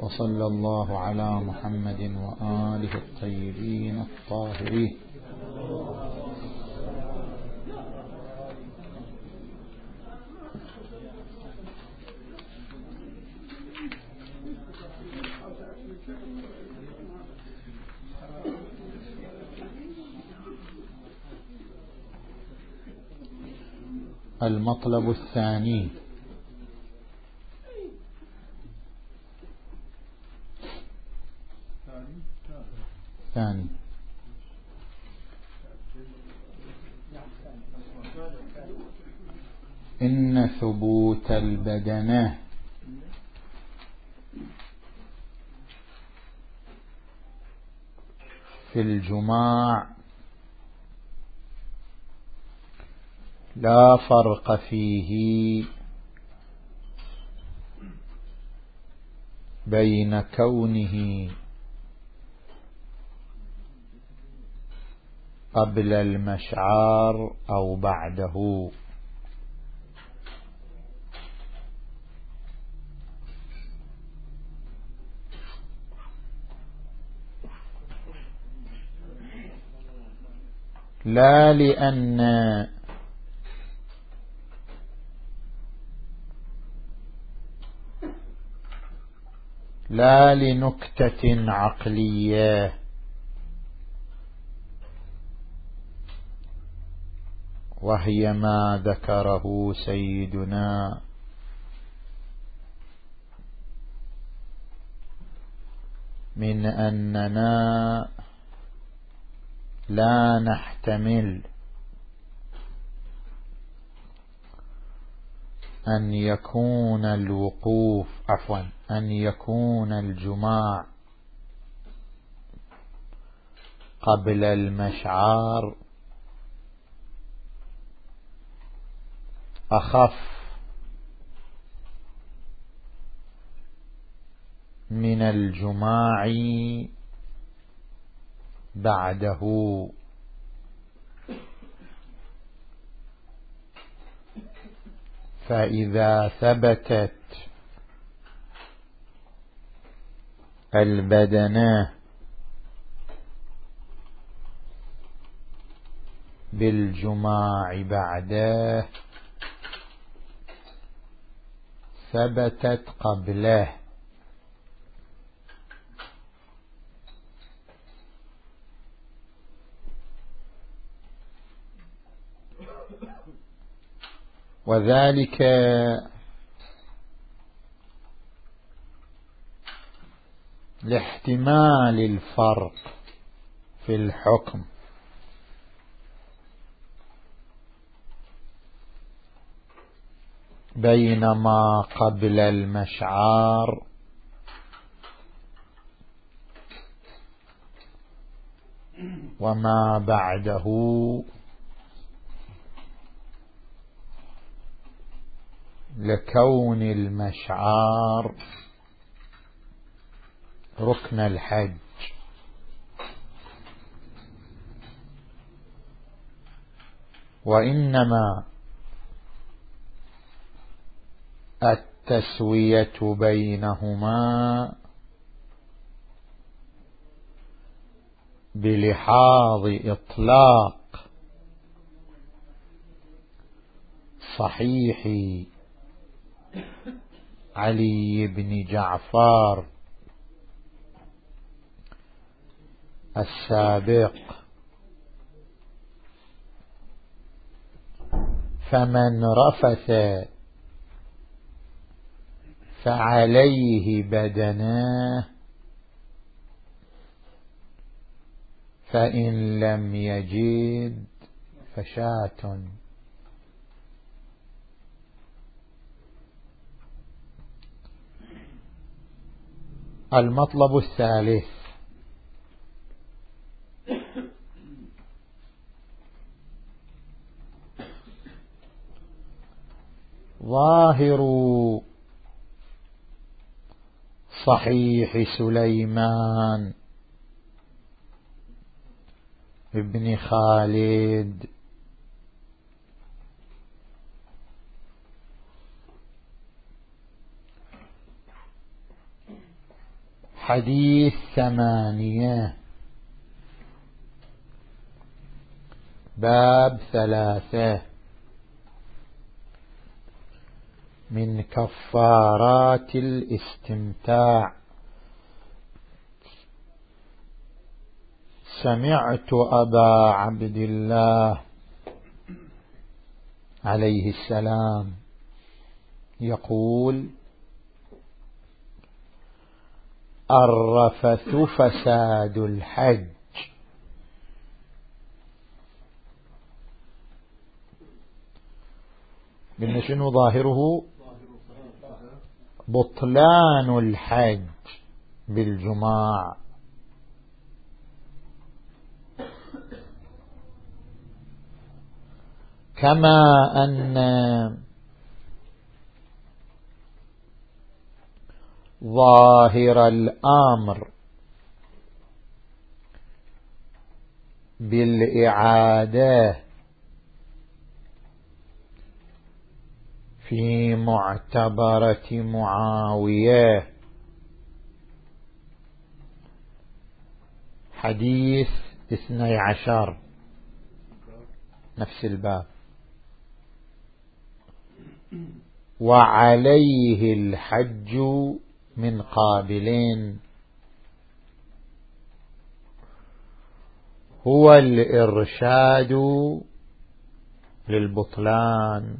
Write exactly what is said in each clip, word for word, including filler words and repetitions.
وصلى الله على محمد وآله الطيبين الطاهرين. المطلب الثاني: ثاني إن ثبوت البدنة في الجماع لا فرق فيه بين كونه قبل المشعار أو بعده، لا لأن لا لنكتة عقلية وهي ما ذكره سيدنا من أننا لا نحتمل أن يكون الوقوف عفوا أن يكون الجماع قبل المشعار أخف من الجماع بعده، فإذا ثبتت البدنة بالجماع بعده ثبتت قبله، وذلك لاحتمال الفرق في الحكم بين ما قبل المشعار وما بعده، لكون المشعار ركن الحج، وإنما التسوية بينهما بلحاظ إطلاق صحيح علي بن جعفر السابق، فمن رفث فعليه بدناه، فإن لم يجد فشاة. المطلب الثالث: ظاهر صحيح سليمان ابن خالد حديث ثمانية. باب ثلاثة من كفارات الاستمتاع. سمعت أبا عبد الله عليه السلام يقول: الرفث فساد الحج. قلنا شنو ظاهره؟ بطلان الحج بالجماع. كما أن ظاهر الأمر بالإعادة في معتبرة معاوية حديث اثني عشر نفس الباب: وعليه الحج من قابلين، هو الإرشاد للبطلان.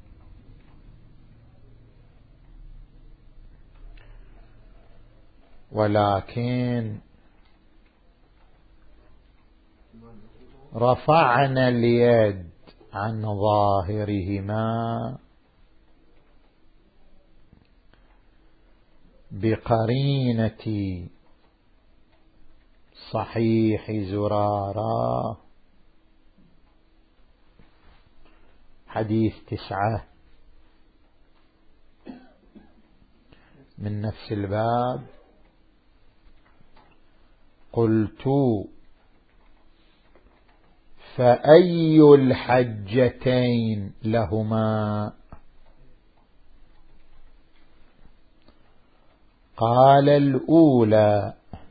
ولكن رفعنا اليد عن ظاهرهما بقرينة صحيح زرارة حديث تسعة من نفس الباب: قلت: فأي الحجتين لهما؟ قال: الأولى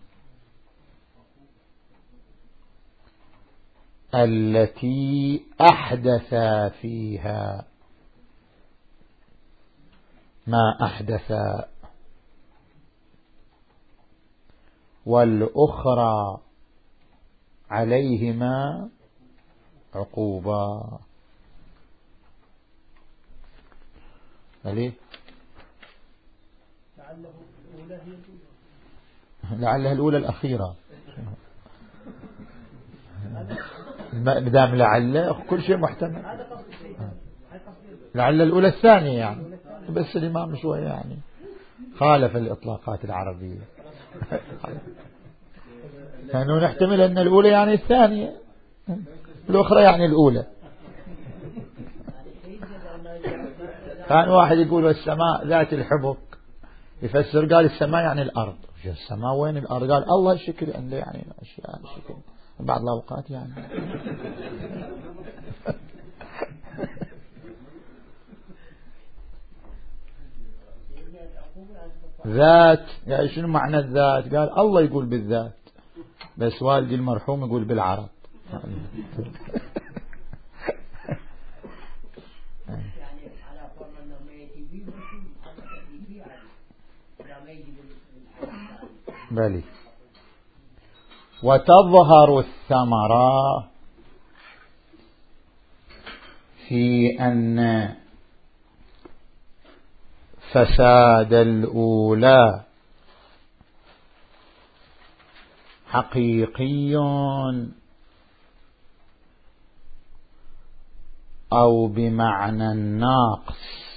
التي أحدث فيها ما أحدث، والأخرى عليهما عقوبة. ليه؟ لعلها الأولى الأخيرة. مدام لعل كل شيء محتمل. لعل الأولى الثانية يعني، بس الإمام شوية يعني خالف الإطلاقات العربية. كانوا نحتمل أن الأولى يعني الثانية، الأخرى يعني الأولى. كان واحد يقول السماء ذات الحبك، يفسر قال السماء يعني الأرض. السماء وين الأرض؟ قال الله الشكل عنده يعني أشياء الشكل بعض الأوقات يعني. ذات يعني شنو معنى الذات؟ قال الله يقول بالذات، بس والدي المرحوم يقول بالعرب. بلي. وتظهر الثمرة في أن فساد الأولى حقيقي أو بمعنى الناقص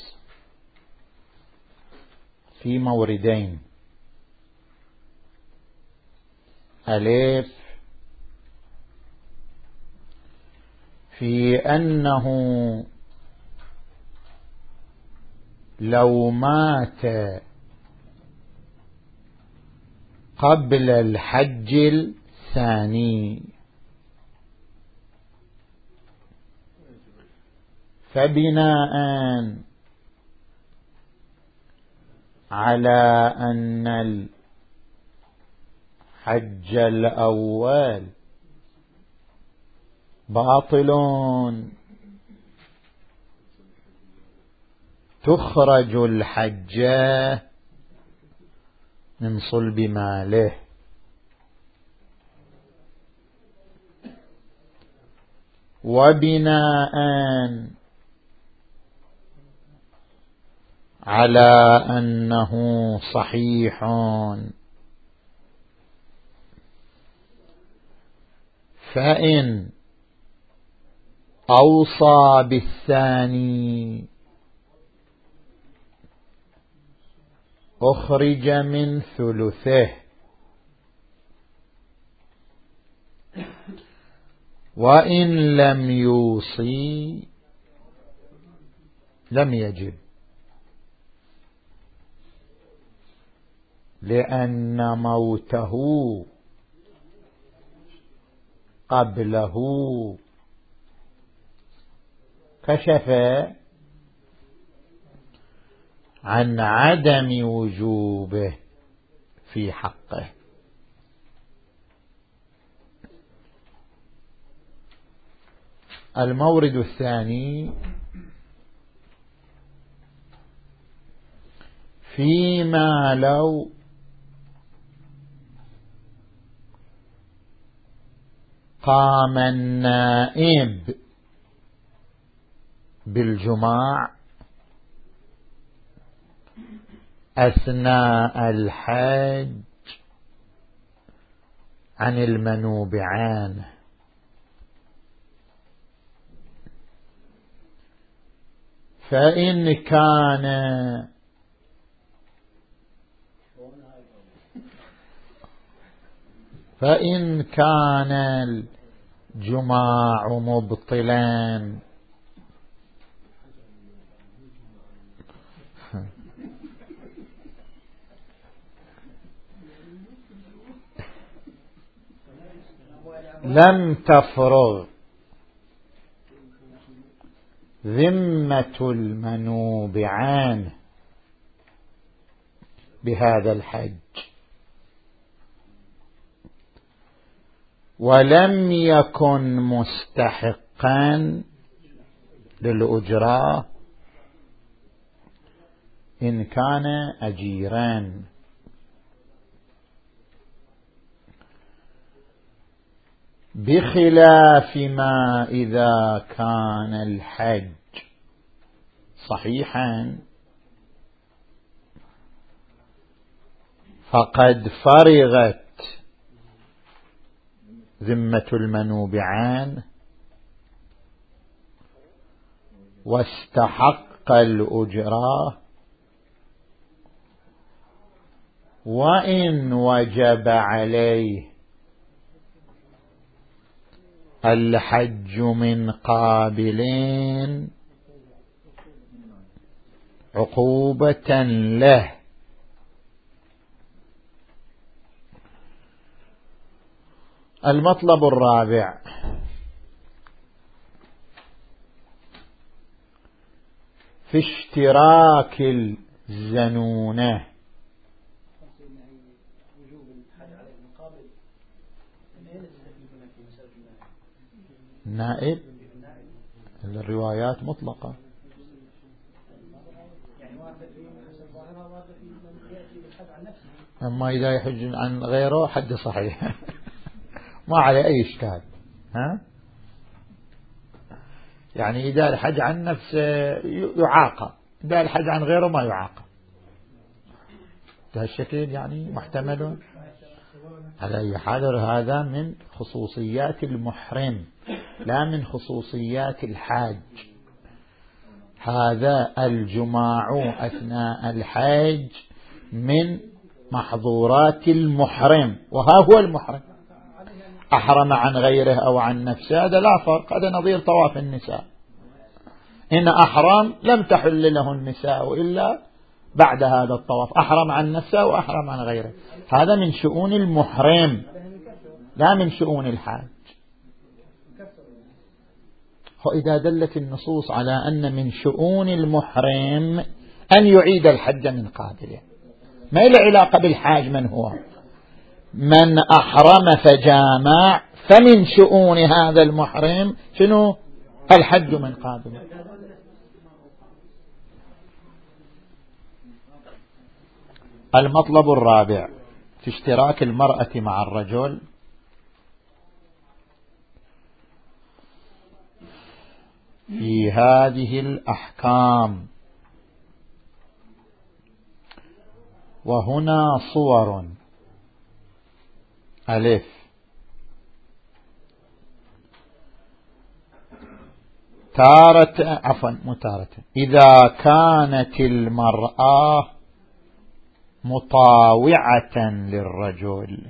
في موردين: ألف في أنه لو مات قبل الحج الثاني فبناء على أن الحج الأول باطل تخرج الحجة من صلب ماله، وبناء على أنه صحيح فإن أوصى بالثاني أخرج من ثلثه، وإن لم يوصي لم يجب، لأن موته قبله كشف عن عدم وجوبه في حقه. المورد الثاني فيما لو قام النائب بالجماع أثناء الحج عن المنوب عنه، فإن كان فإن كان الجماع مبطلا لم تفرغ ذمة المنوب عنه بهذا الحج، ولم يكن مستحقا للأجرة إن كان أجيرا، بخلاف ما إذا كان الحج صحيحا فقد فرغت ذمة المنوب عنه واستحق الأجرة، وإن وجب عليه الحج من قابلين عقوبة له. المطلب الرابع في اشتراك الزنونة. نائب الروايات مطلقة، أما إذا يحج عن غيره حد صحيح ما عليه أي إشكال. ها يعني إذا الحج عن نفسه يعاقب، إذا الحج عن غيره ما يعاقب. بهالشكل يعني محتمل. على أي حال هذا من خصوصيات المحرم لا من خصوصيات الحاج. هذا الجماع أثناء الحج من محظورات المحرم، وها هو المحرم أحرم عن غيره أو عن نفسه هذا لا فرق، هذا نظير طواف النساء. إن أحرم لم تحل له النساء إلا بعد هذا الطواف، أحرم عن نفسه وأحرم عن غيره. هذا من شؤون المحرم لا من شؤون الحاج. وإذا دلت النصوص على أن من شؤون المحرم أن يعيد الحج من قابله، ما له علاقة بالحاج من هو، من أحرم فجامع فمن شؤون هذا المحرم شنو؟ الحج من قابل. المطلب الرابع في اشتراك المرأة مع الرجل في هذه الأحكام، وهنا صور. ألف: تارة عفوا متارة إذا كانت المرأة مطاوعة للرجل،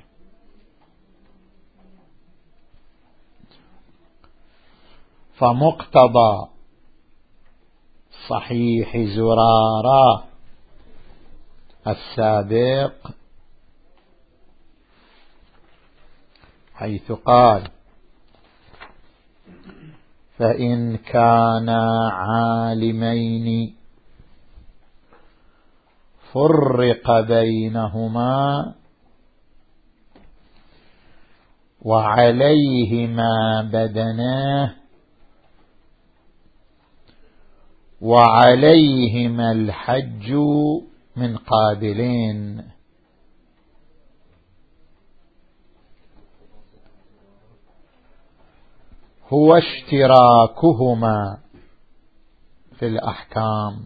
فمقتضى صحيح زرارة السابق حيث قال: فإن كانا عالمين فرق بينهما وعليهما بدناه وعليهما الحج من قابلين. هو اشتراكهما في الأحكام،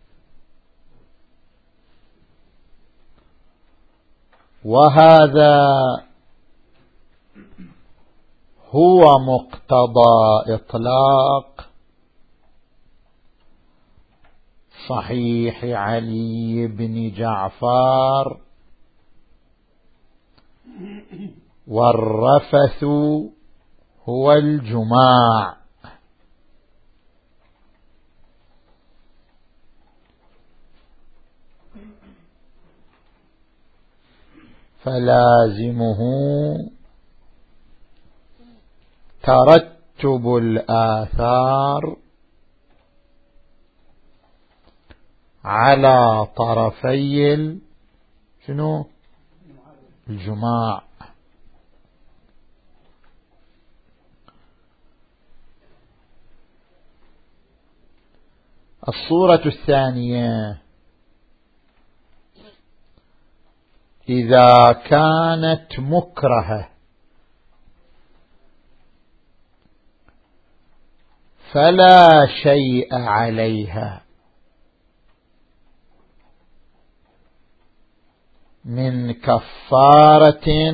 وهذا هو مقتضى إطلاق صحيح علي بن جعفر: والرفث هو الجماع. فلازمه ترتب الآثار على طرفي شنو الجماع. الصورة الثانية: إذا كانت مكرهة فلا شيء عليها من كفارة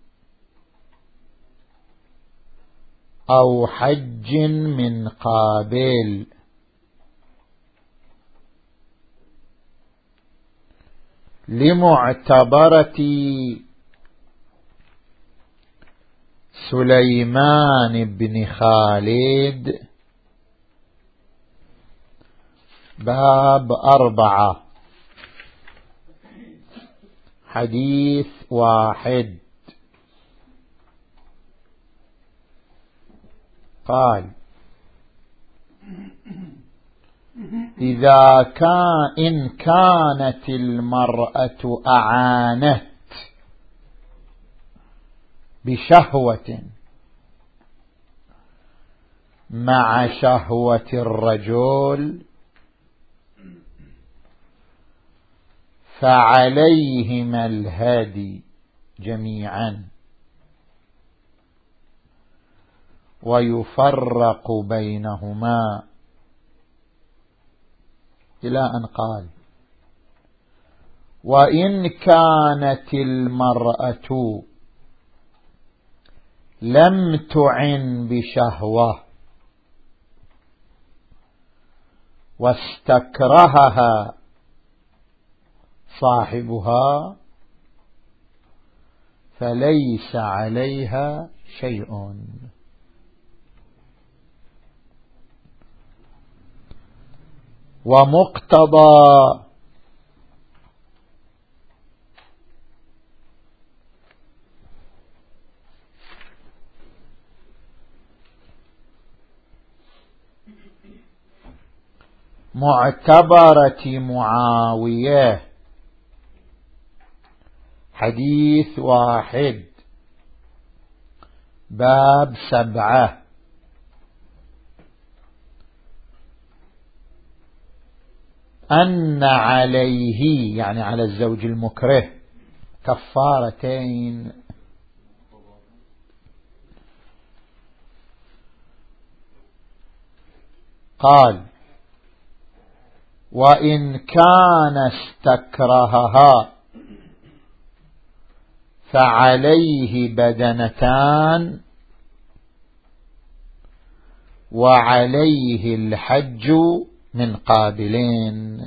أو حج من قابل، لمعتبرة سليمان بن خالد باب أربعة حديث واحد. قال: إذا كان إن كانت المرأة أعانت بشهوة مع شهوة الرجل فعليهما الهدي جميعا، ويفرق بينهما، إلى أن قال: وإن كانت المرأة لم تعن بشهوة واستكرهها صاحبها فليس عليها شيء. ومقتضى معتبرة معاوية حديث واحد باب سبعة. أن عليه يعني على الزوج المكره كفارتين. قال وإن كان استكرهها فعليه بدنتان وعليه الحج من قابلين.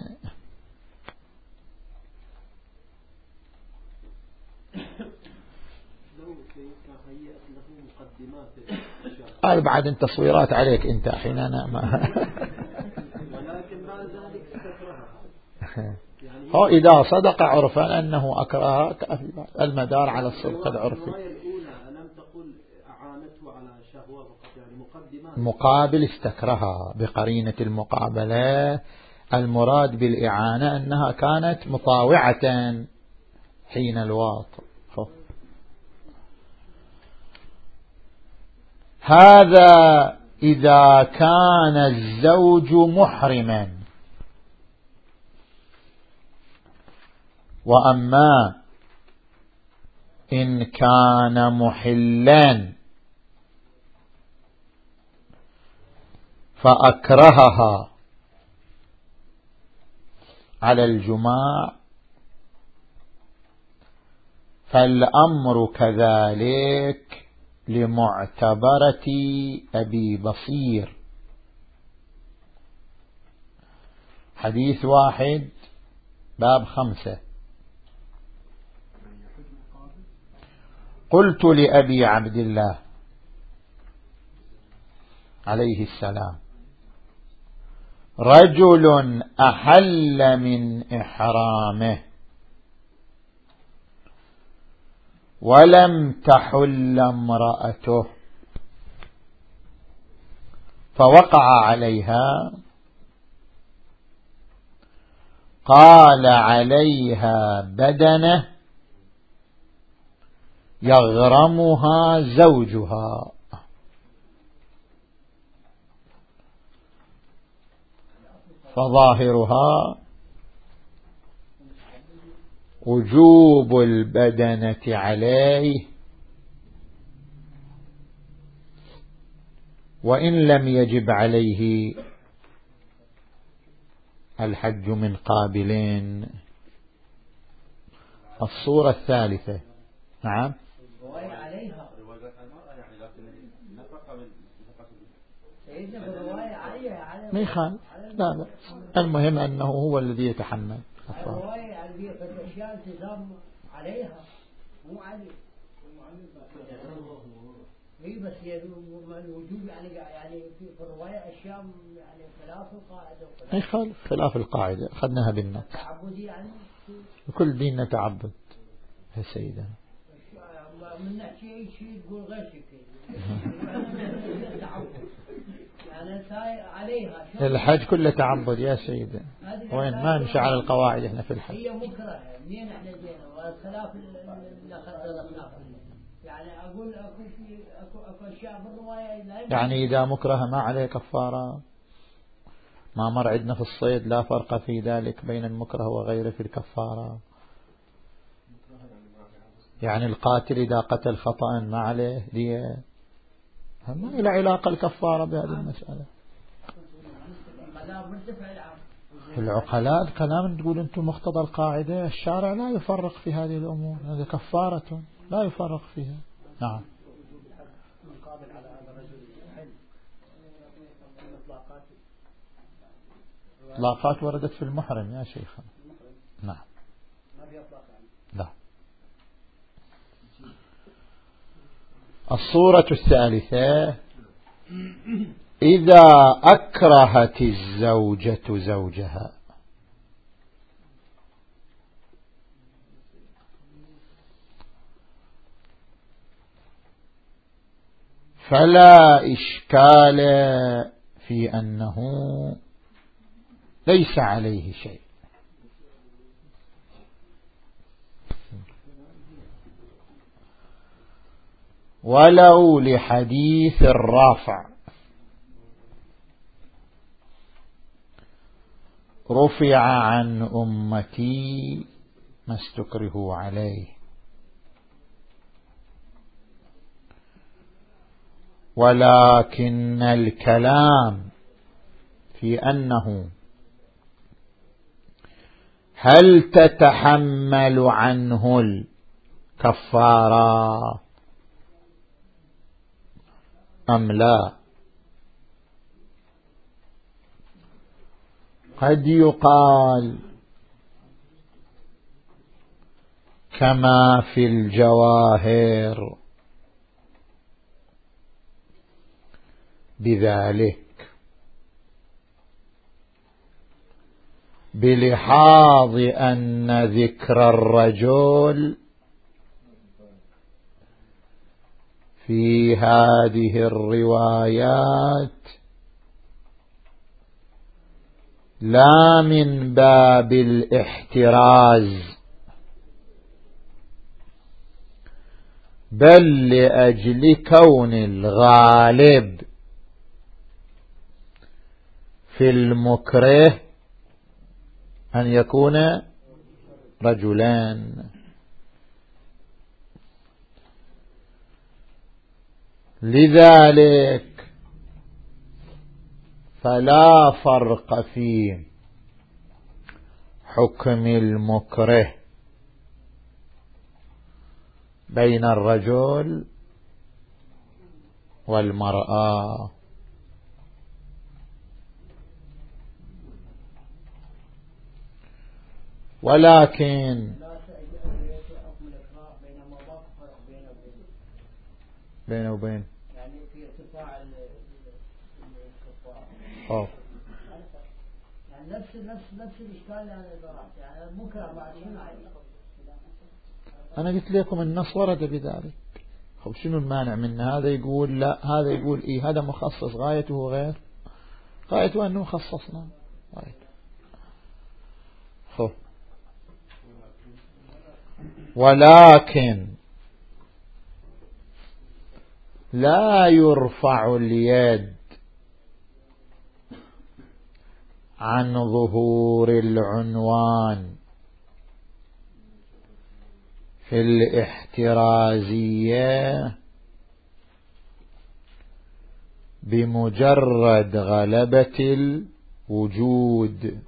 قال بعد انت تصويرات عليك انت حين انا ما ولكن بعد ذلك استكرهها. هو إذا صدق عرفا أنه أكرهها المدار على الصدق العرفي. الرواية الأولى ألم تقل أعانته على شهوة فقط يعني مقدمات مقابل استكرهها بقرينة المقابلة. المراد بالإعانة أنها كانت مطاوعة حين الواطئ. هذا إذا كان الزوج محرما. وأما إن كان محلا فأكرهها على الجماع فالأمر كذلك لمعتبرة أبي بصير. حديث واحد باب خمسة. قلت لأبي عبد الله عليه السلام رجل أحل من إحرامه ولم تحل امرأته فوقع عليها قال عليها بدنه يغرمها زوجها. فظاهرها وجوب البدنة عليه وإن لم يجب عليه الحج من قابلين. الصورة الثالثة. نعم ما يخالف. لا لا المهم أنه هو الذي يتحمل الرواية يعني الأشياء التزام عليها مو عليه. هي بس الوجوب يعني يعني في الرواية أشياء يعني خلاف القاعدة. ما يخالف خلاف القاعدة أخذناها بالنص. تعبدي يعني كل ديننا تعبد يا سيدنا. من نحكي أي شيء تقول غير شيء. تعبد يعني عليها الحج كله تعبد يا سيدي. وين ما نمشي على القواعد احنا في الحج. هي مكرهة منين احنا جينا والخلاف اللي اخذناه يعني اقول اكو في اكو اكو اشياء بالروايه يعني اذا مكرهه ما عليه كفاره. ما مر عندنا في الصيد لا فرق في ذلك بين المكره وغيره في الكفاره. يعني القاتل اذا قتل خطأ ما عليه دية. ما له علاقه الكفاره بهذه المساله. العقلاء كلام تقول أنتم مقتضى القاعدة. الشارع لا يفرق في هذه الأمور. هذه كفارة لا يفرق فيها. نعم إطلاقات وردت في المحرم يا شيخ. نعم لا. الصورة الثالثة إذا أكرهت الزوجة زوجها فلا إشكال في أنه ليس عليه شيء. ولو لحديث الرافع رفع عن أمتي ما استكرهوا عليه، ولكن الكلام في أنه هل تتحمل عنه الكفارة أم لا؟ قد يقال كما في الجواهر بذلك، بلحاظ أن ذكر الرجل في هذه الروايات لا من باب الاحتراز، بل لأجل كون الغالب في المكره أن يكون رجلان. لذلك فلا فرق في حكم المكره بين الرجل والمرأة. ولكن بينه وبين يعني في ارتفاع الكفار أوه. يعني نفس نفس نفس الإشكال يعني الضرات يعني المكره بعد شنو عليه؟ أنا قلت لكم النص ورد بذلك. خب شنو المانع من هذا يقول لا، هذا يقول إيه، هذا مخصص غايته غير غايته أنه خصصنا غايته. خب ولكن لا يرفع اليد عن ظهور العنوان في الاحترازية بمجرد غلبة الوجود،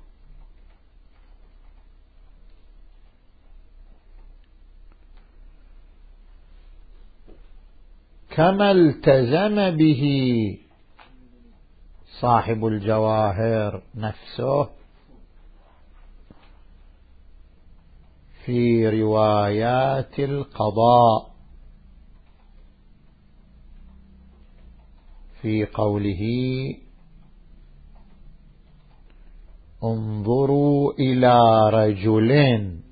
كما التزم به صاحب الجواهر نفسه في روايات القضاء في قوله انظروا إلى رجل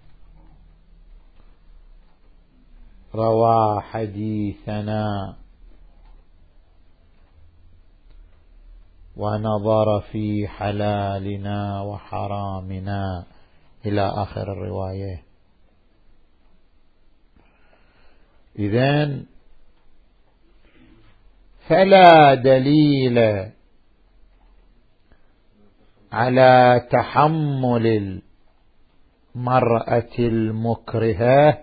روى حديثنا ونظر في حلالنا وحرامنا إلى آخر الرواية. إذن فلا دليل على تحمل المرأة المكرهة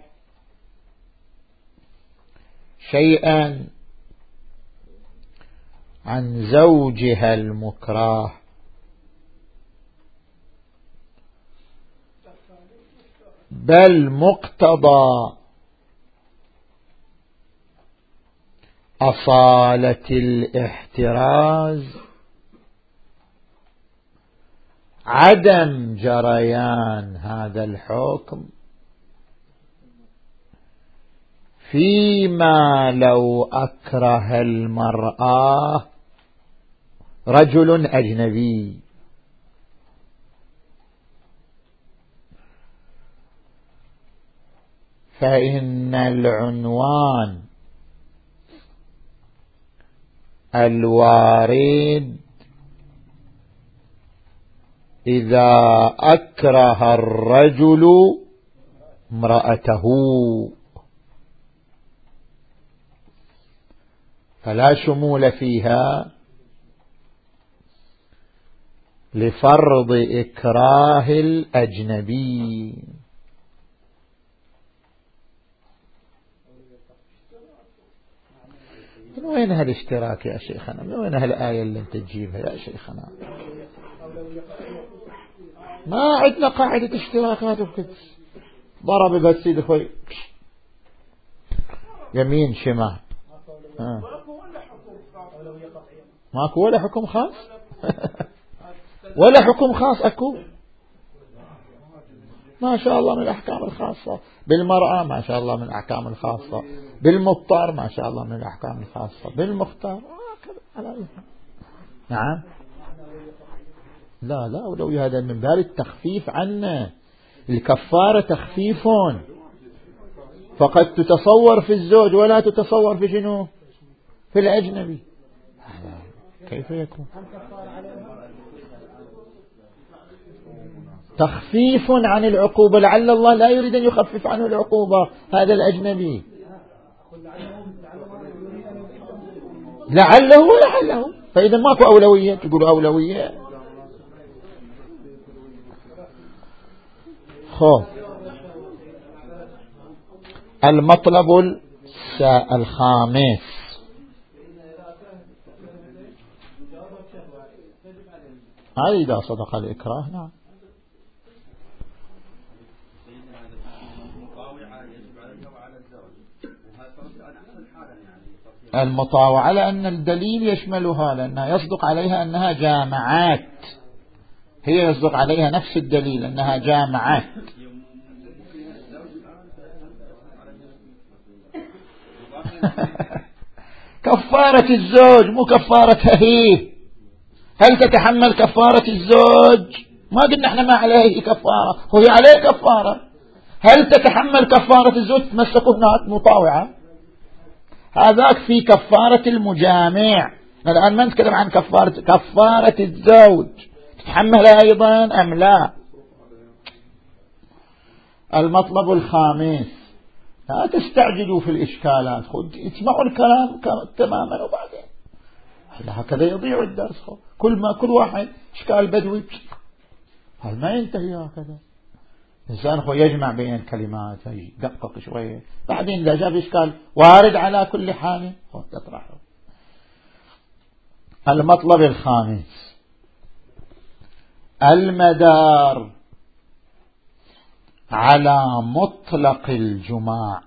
شيئا عن زوجها المكره، بل مقتضى أصالة الاحتراز عدم جريان هذا الحكم فيما لو أكره المرأة رجل أجنبي. فإن العنوان الوارد إذا أكره الرجل امرأته فلا شمول فيها لفرض إكراه الأجنبي. من وين هالاشتراك يا شيخنا؟ من وين هالآية اللي انت تجيبها يا شيخنا؟ ما عندنا قاعدة اشتراكات وكذا. ضرب بس سيد خوي يمين شمال. آه. ماكو ولا حكم خاص ولا حكم خاص أكو. ما شاء الله من الأحكام الخاصة بالمرأة، ما شاء الله من الأحكام الخاصة بالمضطر، ما شاء الله من الأحكام الخاصة بالمختار. نعم. لا لا أولوية، هذا من باب التخفيف عنا. الكفارة تخفيف، فقد تتصور في الزوج ولا تتصور في شنو؟ في الأجنبي. كيف يكون تخفيف عن العقوبة؟ لعل الله لا يريد أن يخفف عنه العقوبة هذا الأجنبي. لعله ولعله، فإذا ماكو أولوية تقول أولوية. خو المطلب الخامس هذا إذا صدق الإكراه. نعم. المطاوعة لأن الدليل يشملها، لأنها يصدق عليها أنها جامعات، هي يصدق عليها نفس الدليل أنها جامعات. كفارة الزوج مو كفارتها هي. هل تتحمل كفارة الزوج؟ ما قلنا احنا ما عليه كفارة، هو عليه كفارة. هل تتحمل كفارة الزوج؟ تمسكوا هناك مطاوعة. هذاك في كفارة المجامع. الآن ما نتكلم عن كفارة كفارة الزوج، تتحملها أيضا أم لا؟ المطلب الخامس، لا تستعجلوا في الإشكالات، خد اسمعوا الكلام تماما وبعدين هكذا يضيع الدرس. كل ما كل واحد إشكال بدوي هل ما ينتهي هكذا. الإنسان هو يجمع بين الكلمات، يدقق شوية، بعدين إذا جاء إشكال وارد على كل حال يطرحه. المطلب الخامس، المدار على مطلق الجماع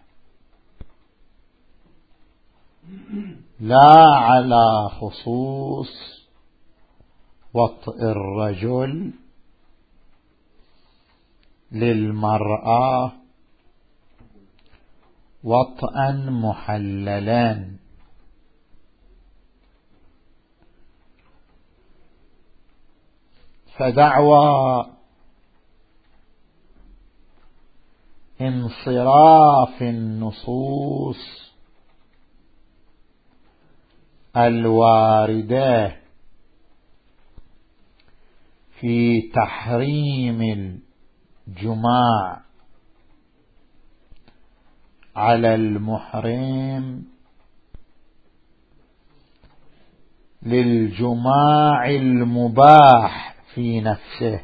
لا على خصوص وطئ الرجل للمرأة وطئا محللا. فدعوى انصراف النصوص الواردة في تحريم الجماع على المحرم للجماع المباح في نفسه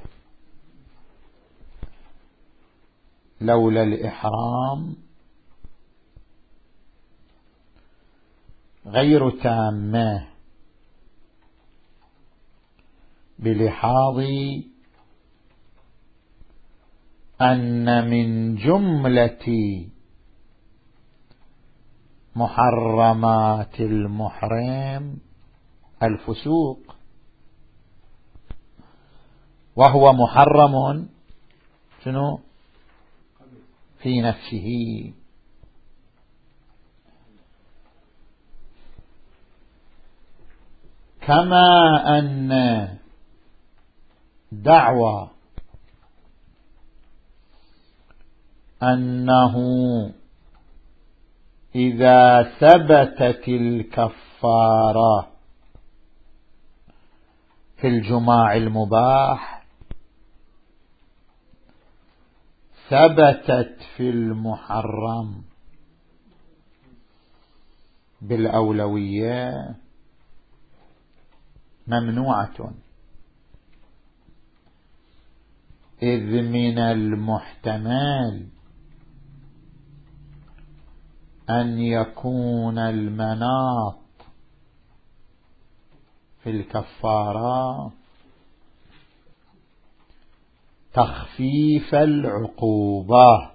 لولا الإحرام غير تامة، بلحاظ أن من جملة محرمات المحرم الفسوق، وهو محرم شنو في نفسه. كما أن دعوى أنه إذا ثبتت الكفارة في الجماع المباح ثبتت في المحرم، بالأولوية ممنوعة، إذ من المحتمل أن يكون المناط في الكفارة تخفيف العقوبة،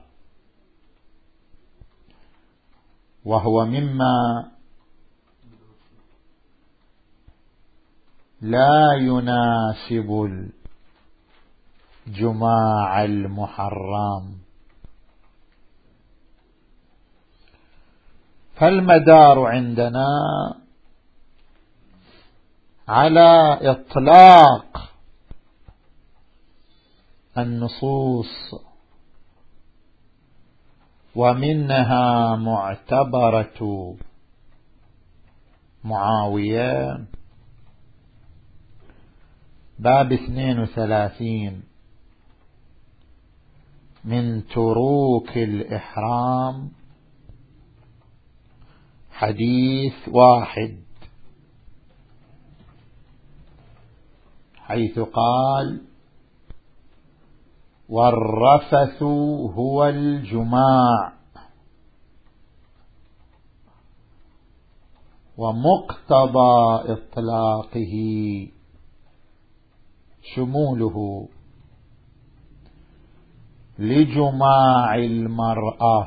وهو مما لا يناسب الجماع المحرم. فالمدار عندنا على إطلاق النصوص، ومنها معتبرة معاوية باب اثنين وثلاثين من تروك الإحرام حديث واحد، حيث قال: والرفث هو الجماع، ومقتضى إطلاقه شموله لجماع المرأة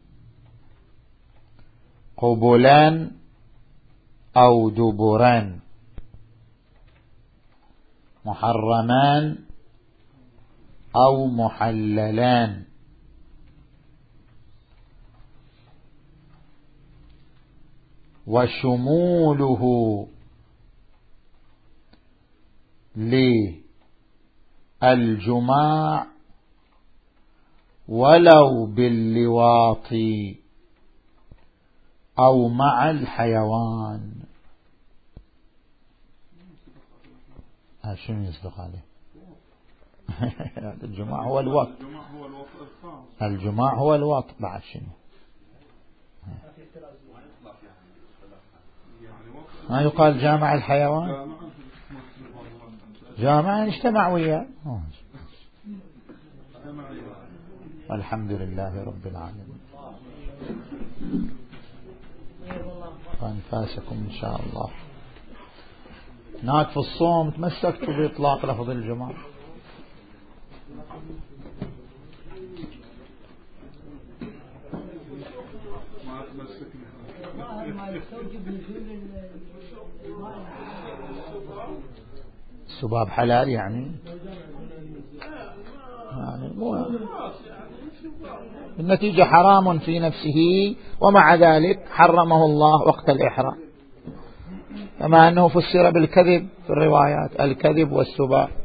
قبلا أو دبرا، محرمان أو محللان، وشموله للجماع ولو باللواط أو مع الحيوان. شنو يصدق عليه؟ الجماع هو الوط، الجماع هو الوط بعد شنو؟ ما يقال جامع الحيوان؟ جامع اجتمع وياه. الحمد لله رب العالمين. وأنفاسكم إن شاء الله. هناك في الصوم تمسكتوا بإطلاق لفظ الجماع. السباب حلال يعني؟ يعني مو النتيجة حرام في نفسه، ومع ذلك حرمه الله وقت الإحرام، كما أنه فسر بالكذب في الروايات، الكذب والسباب.